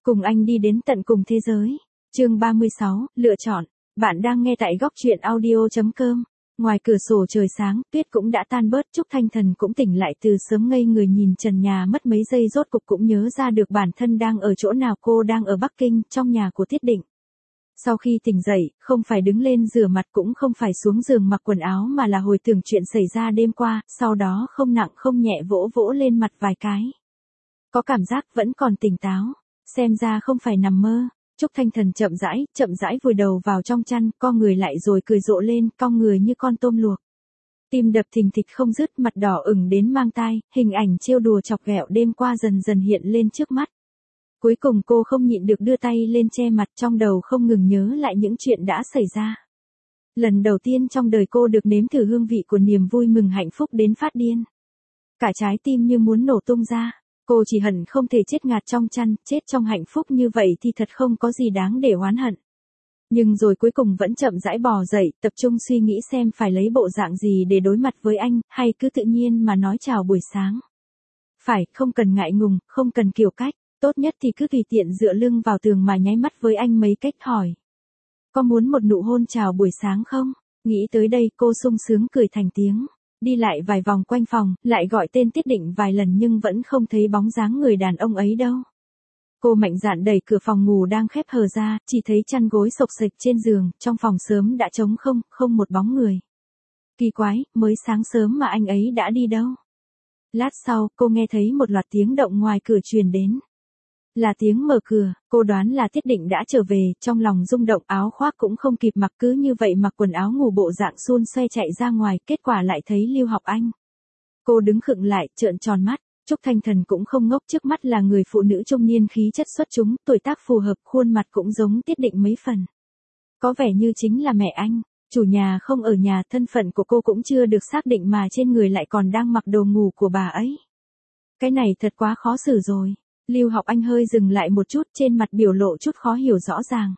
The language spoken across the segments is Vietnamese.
Cùng anh đi đến tận cùng thế giới. Chương 36, lựa chọn. Bạn đang nghe tại góc truyện audio.com. Ngoài cửa sổ trời sáng, tuyết cũng đã tan bớt, Trúc Thanh Thần cũng tỉnh lại từ sớm ngây người nhìn trần nhà mất mấy giây rốt cục cũng nhớ ra được bản thân đang ở chỗ nào. Cô đang ở Bắc Kinh, trong nhà của Tiết Định. Sau khi tỉnh dậy, không phải đứng lên rửa mặt cũng không phải xuống giường mặc quần áo mà là hồi tưởng chuyện xảy ra đêm qua, sau đó không nặng không nhẹ vỗ vỗ lên mặt vài cái. Có cảm giác vẫn còn tỉnh táo, xem ra không phải nằm mơ. Trúc Thanh Thần chậm rãi vùi đầu vào trong chăn, co người lại rồi cười rộ lên, cong người như con tôm luộc. Tim đập thình thịch không dứt, mặt đỏ ửng đến mang tai, hình ảnh trêu đùa chọc ghẹo đêm qua dần dần hiện lên trước mắt. Cuối cùng cô không nhịn được đưa tay lên che mặt, trong đầu không ngừng nhớ lại những chuyện đã xảy ra. Lần đầu tiên trong đời cô được nếm thử hương vị của niềm vui mừng hạnh phúc đến phát điên. Cả trái tim như muốn nổ tung ra. Cô chỉ hận không thể chết ngạt trong chăn, chết trong hạnh phúc như vậy thì thật không có gì đáng để oán hận. Nhưng rồi cuối cùng vẫn chậm rãi bò dậy, tập trung suy nghĩ xem phải lấy bộ dạng gì để đối mặt với anh, hay cứ tự nhiên mà nói chào buổi sáng. Phải, không cần ngại ngùng, không cần kiều cách, tốt nhất thì cứ tùy tiện dựa lưng vào tường mà nháy mắt với anh mấy cách hỏi. Có muốn một nụ hôn chào buổi sáng không? Nghĩ tới đây cô sung sướng cười thành tiếng. Đi lại vài vòng quanh phòng, lại gọi tên Tiết Định vài lần nhưng vẫn không thấy bóng dáng người đàn ông ấy đâu. Cô mạnh dạn đẩy cửa phòng ngủ đang khép hờ ra, chỉ thấy chăn gối xộc xệch trên giường, trong phòng sớm đã trống không, không một bóng người. Kỳ quái, mới sáng sớm mà anh ấy đã đi đâu? Lát sau, cô nghe thấy một loạt tiếng động ngoài cửa truyền đến. Là tiếng mở cửa, cô đoán là Tiết Định đã trở về, trong lòng rung động, áo khoác cũng không kịp mặc, cứ như vậy mặc quần áo ngủ bộ dạng xun xoe chạy ra ngoài, kết quả lại thấy Lưu Học Anh. Cô đứng khựng lại, trợn tròn mắt, Trúc Thanh Thần cũng không ngốc, trước mắt là người phụ nữ trung niên khí chất xuất chúng, tuổi tác phù hợp, khuôn mặt cũng giống Tiết Định mấy phần. Có vẻ như chính là mẹ anh, chủ nhà không ở nhà, thân phận của cô cũng chưa được xác định mà trên người lại còn đang mặc đồ ngủ của bà ấy. Cái này thật quá khó xử rồi. Lưu Học Anh hơi dừng lại một chút, trên mặt biểu lộ chút khó hiểu rõ ràng.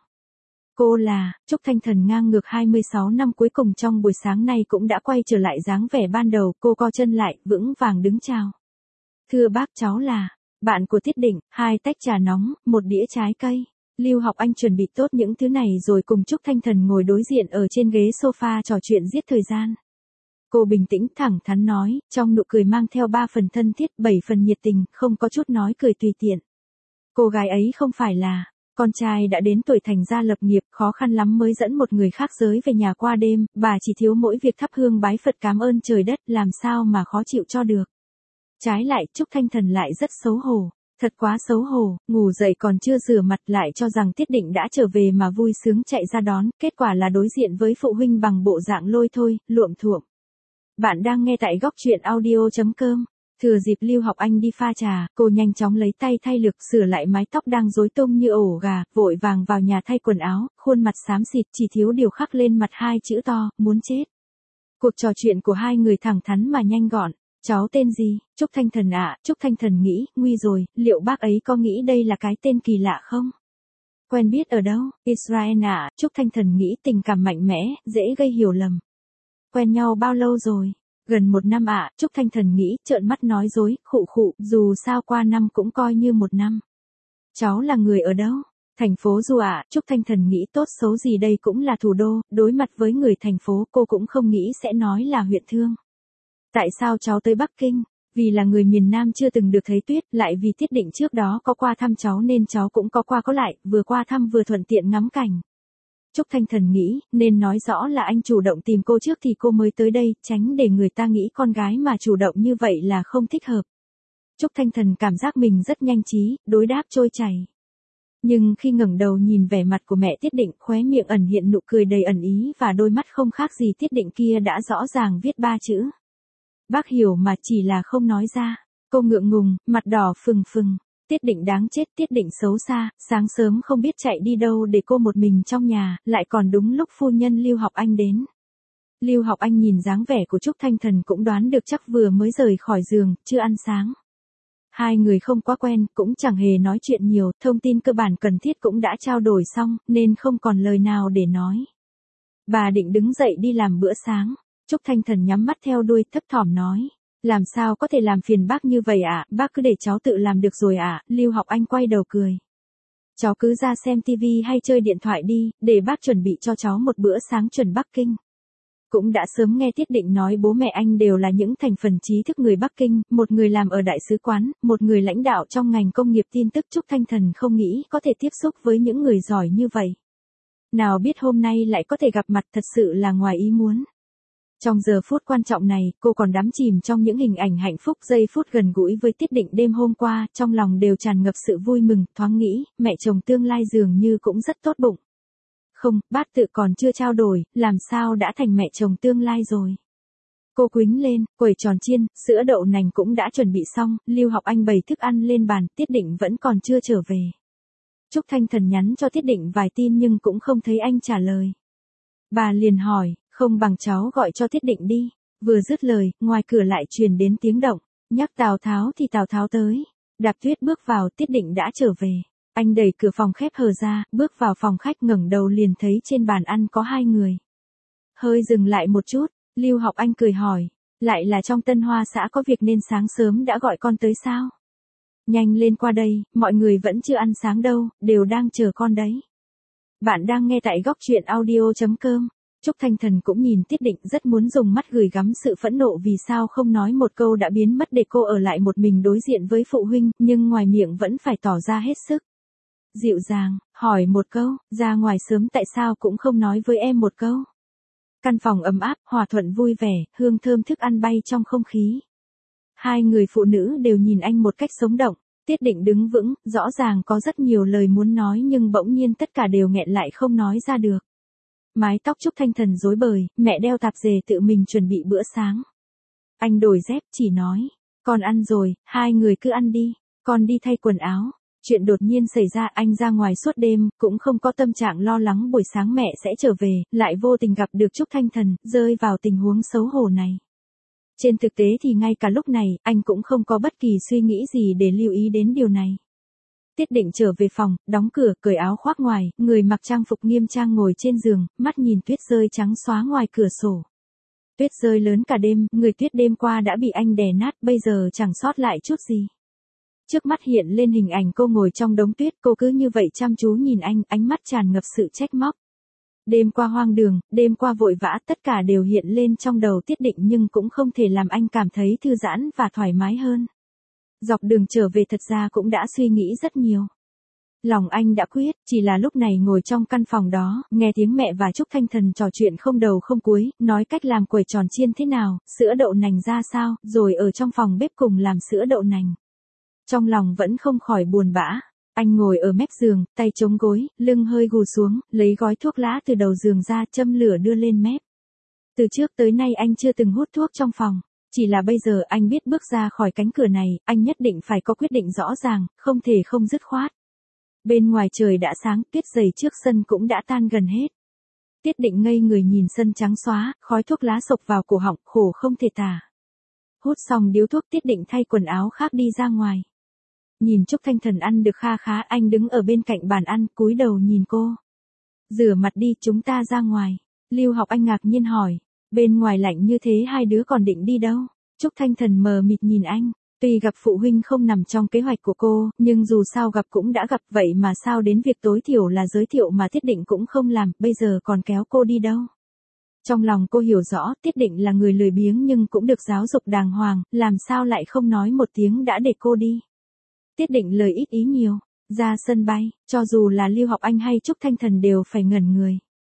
Cô là, Trúc Thanh Thần ngang ngược 26 năm cuối cùng trong buổi sáng nay cũng đã quay trở lại dáng vẻ ban đầu, cô co chân lại, vững vàng đứng chào. Thưa bác, cháu là, bạn của Tiết Định, 2 tách trà nóng, 1 đĩa trái cây. Lưu Học Anh chuẩn bị tốt những thứ này rồi cùng Trúc Thanh Thần ngồi đối diện ở trên ghế sofa trò chuyện giết thời gian. Cô bình tĩnh thẳng thắn nói, trong nụ cười mang theo 3 phần thân thiết, 7 phần nhiệt tình, không có chút nói cười tùy tiện. Cô gái ấy không phải là, con trai đã đến tuổi thành gia lập nghiệp, khó khăn lắm mới dẫn một người khác giới về nhà qua đêm, bà chỉ thiếu mỗi việc thắp hương bái Phật cảm ơn trời đất, làm sao mà khó chịu cho được. Trái lại, Trúc Thanh Thần lại rất xấu hổ, thật quá xấu hổ, ngủ dậy còn chưa rửa mặt lại cho rằng Tiết Định đã trở về mà vui sướng chạy ra đón, kết quả là đối diện với phụ huynh bằng bộ dạng lôi thôi, luộm thuộm. Bạn đang nghe tại góc truyện audio.com. Thừa dịp Lưu Học Anh đi pha trà, cô nhanh chóng lấy tay thay lực sửa lại mái tóc đang rối tung như ổ gà, vội vàng vào nhà thay quần áo, khuôn mặt xám xịt chỉ thiếu điều khắc lên mặt 2 chữ to, muốn chết. Cuộc trò chuyện của hai người thẳng thắn mà nhanh gọn. Cháu tên gì? Trúc Thanh Thần ạ. Trúc Thanh Thần nghĩ, nguy rồi, liệu bác ấy có nghĩ đây là cái tên kỳ lạ không? Quen biết ở đâu? Israel ạ. Trúc Thanh Thần nghĩ tình cảm mạnh mẽ, dễ gây hiểu lầm. Quen nhau bao lâu rồi? Gần 1 năm ạ. Trúc Thanh Thần nghĩ, trợn mắt nói dối, khụ, dù sao qua năm cũng coi như 1 năm. Cháu là người ở đâu? Thành phố Du ạ. Trúc Thanh Thần nghĩ tốt xấu gì đây cũng là thủ đô, đối mặt với người thành phố cô cũng không nghĩ sẽ nói là huyện Thương. Tại sao cháu tới Bắc Kinh? Vì là người miền Nam chưa từng được thấy tuyết, lại vì Tiết Định trước đó có qua thăm cháu nên cháu cũng có qua có lại, vừa qua thăm vừa thuận tiện ngắm cảnh. Trúc Thanh Thần nghĩ, nên nói rõ là anh chủ động tìm cô trước thì cô mới tới đây, tránh để người ta nghĩ con gái mà chủ động như vậy là không thích hợp. Trúc Thanh Thần cảm giác mình rất nhanh trí, đối đáp trôi chảy. Nhưng khi ngẩng đầu nhìn vẻ mặt của mẹ Tiết Định, khóe miệng ẩn hiện nụ cười đầy ẩn ý và đôi mắt không khác gì Tiết Định kia đã rõ ràng viết 3 chữ. Bác hiểu mà chỉ là không nói ra. Cô ngượng ngùng, mặt đỏ phừng. Tiết Định đáng chết, Tiết Định xấu xa, sáng sớm không biết chạy đi đâu để cô một mình trong nhà, lại còn đúng lúc phu nhân Lưu Học Anh đến. Lưu Học Anh nhìn dáng vẻ của Trúc Thanh Thần cũng đoán được chắc vừa mới rời khỏi giường, chưa ăn sáng. Hai người không quá quen, cũng chẳng hề nói chuyện nhiều, thông tin cơ bản cần thiết cũng đã trao đổi xong, nên không còn lời nào để nói. Bà định đứng dậy đi làm bữa sáng. Trúc Thanh Thần nhắm mắt theo đuôi thấp thỏm nói. Làm sao có thể làm phiền bác như vậy ạ, bác cứ để cháu tự làm được rồi ạ. Lưu Học Anh quay đầu cười. Cháu cứ ra xem tivi hay chơi điện thoại đi, để bác chuẩn bị cho cháu một bữa sáng chuẩn Bắc Kinh. Cũng đã sớm nghe Tiết Định nói bố mẹ anh đều là những thành phần trí thức người Bắc Kinh, một người làm ở đại sứ quán, một người lãnh đạo trong ngành công nghiệp tin tức. Trúc Thanh Thần không nghĩ có thể tiếp xúc với những người giỏi như vậy. Nào biết hôm nay lại có thể gặp mặt, thật sự là ngoài ý muốn. Trong giờ phút quan trọng này, cô còn đắm chìm trong những hình ảnh hạnh phúc giây phút gần gũi với Tiết Định đêm hôm qua, trong lòng đều tràn ngập sự vui mừng, thoáng nghĩ, mẹ chồng tương lai dường như cũng rất tốt bụng. Không, bát tự còn chưa trao đổi, làm sao đã thành mẹ chồng tương lai rồi. Cô quýnh lên, quẩy tròn chiên, sữa đậu nành cũng đã chuẩn bị xong, Lưu Học Anh bày thức ăn lên bàn, Tiết Định vẫn còn chưa trở về. Trúc Thanh Thần nhắn cho Tiết Định vài tin nhưng cũng không thấy anh trả lời. Bà liền hỏi, không bằng cháu gọi cho Tiết Định đi. Vừa dứt lời, ngoài cửa lại truyền đến tiếng động. Nhắc Tào Tháo thì Tào Tháo tới. Đạp Tuyết bước vào, Tiết Định đã trở về. Anh đẩy cửa phòng khép hờ ra, bước vào phòng khách, ngẩng đầu liền thấy trên bàn ăn có hai người. Hơi dừng lại một chút, Lưu Học Anh cười hỏi, lại là trong Tân Hoa xã có việc nên sáng sớm đã gọi con tới sao? Nhanh lên qua đây, mọi người vẫn chưa ăn sáng đâu, đều đang chờ con đấy. Bạn đang nghe tại góc truyện audio.com. Trúc Thanh Thần cũng nhìn Tiết Định, rất muốn dùng mắt gửi gắm sự phẫn nộ vì sao không nói một câu đã biến mất để cô ở lại một mình đối diện với phụ huynh, nhưng ngoài miệng vẫn phải tỏ ra hết sức. Dịu dàng, hỏi một câu, ra ngoài sớm tại sao cũng không nói với em một câu. Căn phòng ấm áp, hòa thuận vui vẻ, hương thơm thức ăn bay trong không khí. Hai người phụ nữ đều nhìn anh một cách sống động. Tiết Định đứng vững, rõ ràng có rất nhiều lời muốn nói nhưng bỗng nhiên tất cả đều nghẹn lại không nói ra được. Mái tóc Trúc Thanh Thần rối bời, mẹ đeo tạp dề tự mình chuẩn bị bữa sáng. Anh đổi dép chỉ nói, con ăn rồi, hai người cứ ăn đi, con đi thay quần áo. Chuyện đột nhiên xảy ra, anh ra ngoài suốt đêm, cũng không có tâm trạng lo lắng buổi sáng mẹ sẽ trở về, lại vô tình gặp được Trúc Thanh Thần, rơi vào tình huống xấu hổ này. Trên thực tế thì ngay cả lúc này, anh cũng không có bất kỳ suy nghĩ gì để lưu ý đến điều này. Tiết Định trở về phòng, đóng cửa, cởi áo khoác ngoài, người mặc trang phục nghiêm trang ngồi trên giường, mắt nhìn tuyết rơi trắng xóa ngoài cửa sổ. Tuyết rơi lớn cả đêm, người tuyết đêm qua đã bị anh đè nát, bây giờ chẳng sót lại chút gì. Trước mắt hiện lên hình ảnh cô ngồi trong đống tuyết, cô cứ như vậy chăm chú nhìn anh, ánh mắt tràn ngập sự trách móc. Đêm qua hoang đường, đêm qua vội vã, tất cả đều hiện lên trong đầu Tiết Định nhưng cũng không thể làm anh cảm thấy thư giãn và thoải mái hơn. Dọc đường trở về thật ra cũng đã suy nghĩ rất nhiều. Lòng anh đã quyết, chỉ là lúc này ngồi trong căn phòng đó, nghe tiếng mẹ và Trúc Thanh Thần trò chuyện không đầu không cuối, nói cách làm quẩy tròn chiên thế nào, sữa đậu nành ra sao, rồi ở trong phòng bếp cùng làm sữa đậu nành. Trong lòng vẫn không khỏi buồn bã. Anh ngồi ở mép giường, tay chống gối, lưng hơi gù xuống, lấy gói thuốc lá từ đầu giường ra, châm lửa đưa lên mép. Từ trước tới nay anh chưa từng hút thuốc trong phòng. Chỉ là bây giờ anh biết bước ra khỏi cánh cửa này, anh nhất định phải có quyết định rõ ràng, không thể không dứt khoát. Bên ngoài trời đã sáng, tuyết dày trước sân cũng đã tan gần hết. Tiết Định ngây người nhìn sân trắng xóa, khói thuốc lá sộc vào cổ họng, khổ không thể tả. Hút xong điếu thuốc, Tiết Định thay quần áo khác đi ra ngoài. Nhìn Trúc Thanh Thần ăn được kha khá, anh đứng ở bên cạnh bàn ăn, cúi đầu nhìn cô. Rửa mặt đi, chúng ta ra ngoài. Lưu Học Anh ngạc nhiên hỏi. Bên ngoài lạnh như thế hai đứa còn định đi đâu? Trúc Thanh Thần mờ mịt nhìn anh. Tuy gặp phụ huynh không nằm trong kế hoạch của cô, nhưng dù sao gặp cũng đã gặp, vậy mà sao đến việc tối thiểu là giới thiệu mà Tiết Định cũng không làm, bây giờ còn kéo cô đi đâu? Trong lòng cô hiểu rõ, Tiết Định là người lười biếng nhưng cũng được giáo dục đàng hoàng, làm sao lại không nói một tiếng đã để cô đi? Tiết Định lời ít ý nhiều, ra sân bay, cho dù là Lưu Học Anh hay Trúc Thanh Thần đều phải ngẩn người.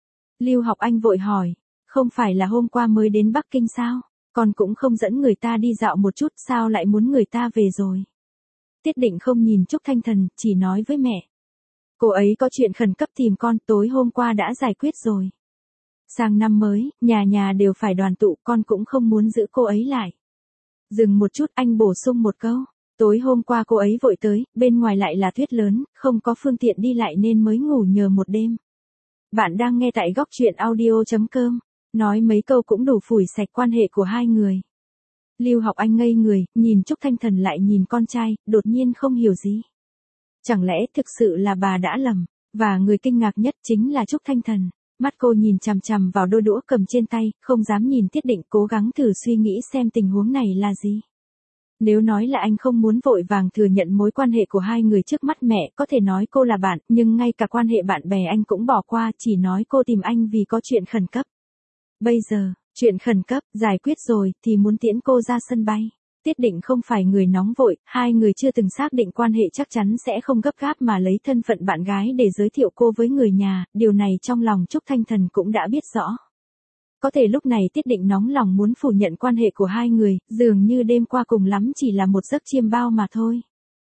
Lưu Học Anh vội hỏi, không phải là hôm qua mới đến Bắc Kinh sao? Con cũng không dẫn người ta đi dạo một chút, sao lại muốn người ta về rồi? Tiết Định không nhìn Trúc Thanh Thần, chỉ nói với mẹ. Cô ấy có chuyện khẩn cấp tìm con, tối hôm qua đã giải quyết rồi. Sang năm mới, nhà nhà đều phải đoàn tụ, con cũng không muốn giữ cô ấy lại. Dừng một chút, anh bổ sung một câu. Tối hôm qua cô ấy vội tới, bên ngoài lại là tuyết lớn, không có phương tiện đi lại nên mới ngủ nhờ một đêm. Bạn đang nghe tại góc truyện audio.com. Nói mấy câu cũng đủ phủi sạch quan hệ của hai người. Lưu Học Anh ngây người, nhìn Trúc Thanh Thần lại nhìn con trai, đột nhiên không hiểu gì. Chẳng lẽ thực sự là bà đã lầm, và người kinh ngạc nhất chính là Trúc Thanh Thần. Mắt cô nhìn chằm chằm vào đôi đũa cầm trên tay, không dám nhìn Tiết Định, cố gắng thử suy nghĩ xem tình huống này là gì. Nếu nói là anh không muốn vội vàng thừa nhận mối quan hệ của hai người trước mắt mẹ, có thể nói cô là bạn, nhưng ngay cả quan hệ bạn bè anh cũng bỏ qua, chỉ nói cô tìm anh vì có chuyện khẩn cấp. Bây giờ, chuyện khẩn cấp, giải quyết rồi, thì muốn tiễn cô ra sân bay. Tiết Định không phải người nóng vội, hai người chưa từng xác định quan hệ chắc chắn sẽ không gấp gáp mà lấy thân phận bạn gái để giới thiệu cô với người nhà, điều này trong lòng Trúc Thanh Thần cũng đã biết rõ. Có thể lúc này Tiết Định nóng lòng muốn phủ nhận quan hệ của hai người, dường như đêm qua cùng lắm chỉ là một giấc chiêm bao mà thôi.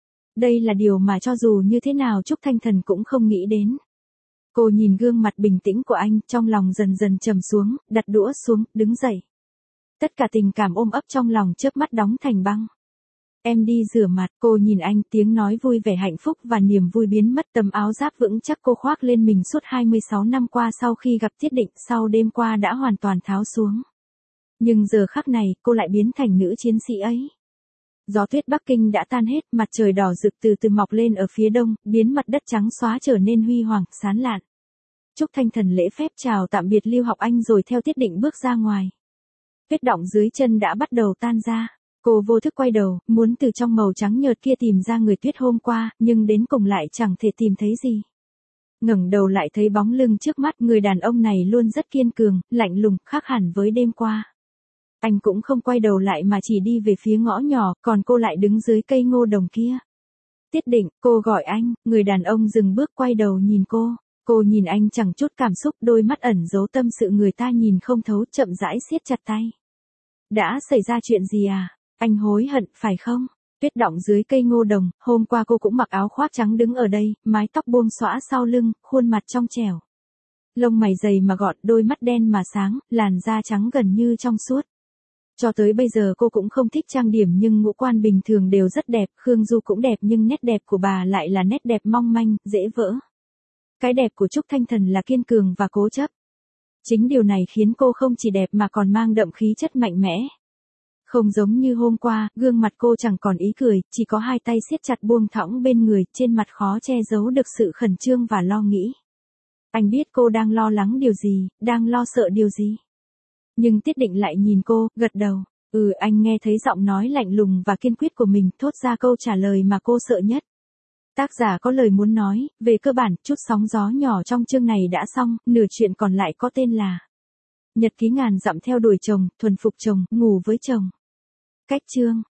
Đây là điều mà cho dù như thế nào Trúc Thanh Thần cũng không nghĩ đến. Cô nhìn gương mặt bình tĩnh của anh, trong lòng dần dần trầm xuống, đặt đũa xuống, đứng dậy. Tất cả tình cảm ôm ấp trong lòng chớp mắt đóng thành băng. Em đi rửa mặt, cô nhìn anh, tiếng nói vui vẻ hạnh phúc và niềm vui biến mất, tấm áo giáp vững chắc cô khoác lên mình suốt 26 năm qua sau khi gặp Tiết Định, sau đêm qua đã hoàn toàn tháo xuống. Nhưng giờ khắc này, cô lại biến thành nữ chiến sĩ ấy. Gió tuyết Bắc Kinh đã tan hết, mặt trời đỏ rực từ từ mọc lên ở phía đông, biến mặt đất trắng xóa trở nên huy hoàng, sáng lạn. Trúc Thanh Thần lễ phép chào tạm biệt Lưu Học Anh rồi theo Tiết Định bước ra ngoài. Tuyết đọng dưới chân đã bắt đầu tan ra. Cô vô thức quay đầu, muốn từ trong màu trắng nhợt kia tìm ra người Tuyết hôm qua, nhưng đến cùng lại chẳng thể tìm thấy gì. Ngẩng đầu lại thấy bóng lưng trước mắt, người đàn ông này luôn rất kiên cường, lạnh lùng, khác hẳn với đêm qua. Anh cũng không quay đầu lại mà chỉ đi về phía ngõ nhỏ, còn cô lại đứng dưới cây ngô đồng kia. Tiết Định, cô gọi anh, người đàn ông dừng bước quay đầu nhìn cô. Cô nhìn anh chẳng chút cảm xúc, đôi mắt ẩn giấu tâm sự người ta nhìn không thấu, chậm rãi siết chặt tay. Đã xảy ra chuyện gì à? Anh hối hận, phải không? Tuyết đọng dưới cây ngô đồng, hôm qua cô cũng mặc áo khoác trắng đứng ở đây, mái tóc buông xõa sau lưng, khuôn mặt trong trẻo. Lông mày dày mà gọn, đôi mắt đen mà sáng, làn da trắng gần như trong suốt. Cho tới bây giờ cô cũng không thích trang điểm nhưng ngũ quan bình thường đều rất đẹp, Khương Du cũng đẹp nhưng nét đẹp của bà lại là nét đẹp mong manh, dễ vỡ. Cái đẹp của Trúc Thanh Thần là kiên cường và cố chấp. Chính điều này khiến cô không chỉ đẹp mà còn mang đậm khí chất mạnh mẽ. Không giống như hôm qua, gương mặt cô chẳng còn ý cười, chỉ có hai tay siết chặt buông thõng bên người, trên mặt khó che giấu được sự khẩn trương và lo nghĩ. Anh biết cô đang lo lắng điều gì, đang lo sợ điều gì. Nhưng Tiết Định lại nhìn cô, gật đầu. Anh nghe thấy giọng nói lạnh lùng và kiên quyết của mình, thốt ra câu trả lời mà cô sợ nhất. Tác giả có lời muốn nói, về cơ bản, chút sóng gió nhỏ trong chương này đã xong, nửa chuyện còn lại có tên là Nhật ký ngàn dặm theo đuổi chồng, thuần phục chồng, ngủ với chồng. Cách chương